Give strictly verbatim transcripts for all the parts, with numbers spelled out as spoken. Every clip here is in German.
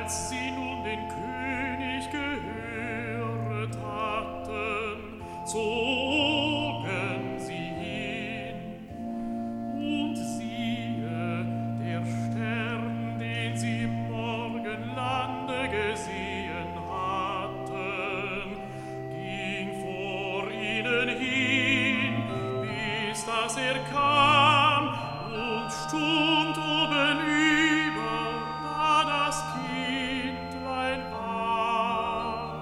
Als sie nun den König gehöret hatten, zogen sie hin. Und siehe, der Stern, den sie im Morgenlande gesehen hatten, ging vor ihnen hin, bis dass er kam und stund oben über, da das Kindlein war.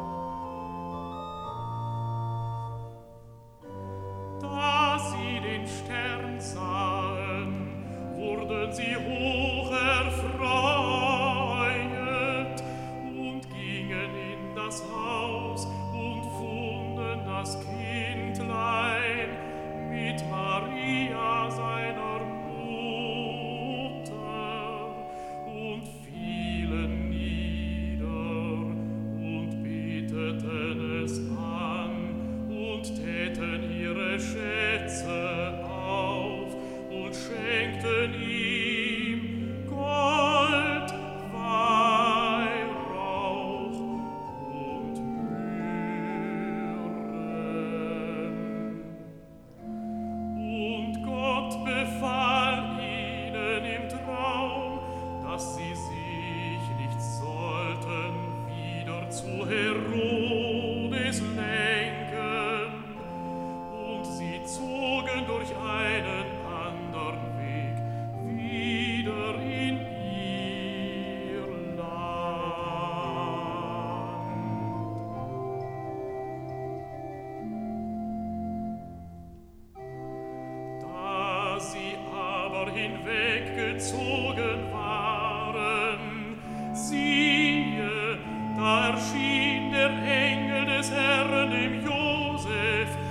Da sie den Stern sahen, wurden sie hoch erfreut und gingen in das Haus und funden das Kindlein mit Maria seiner Mutter und fielen nieder und beteten es an und täten ihre Schätze auf und schenkten ihm Gold, Weihrauch und Myrrhen. Und Gott befahl ihnen im Traum, dass sie sich nicht sollten wieder zu Herodes lenken. Und sie zogen durch einen andern Weg wieder in ihr Land. Da sie aber hinweggezogen waren, siehe, da erschien der Engel des Herrn dem Josef